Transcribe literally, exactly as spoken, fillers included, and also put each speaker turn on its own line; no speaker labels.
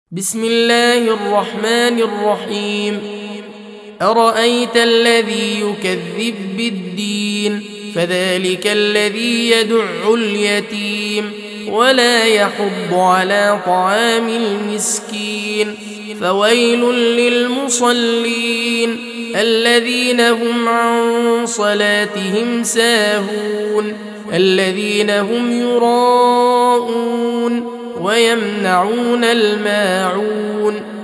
بسم الله الرحمن الرحيم. أرأيت الذي يكذب بالدين فذلك الذي يدع اليتيم ولا يحض على طعام المسكين فويل للمصلين الذين هم عن صلاتهم ساهون الذين هم يراءون ويمنعون الماعون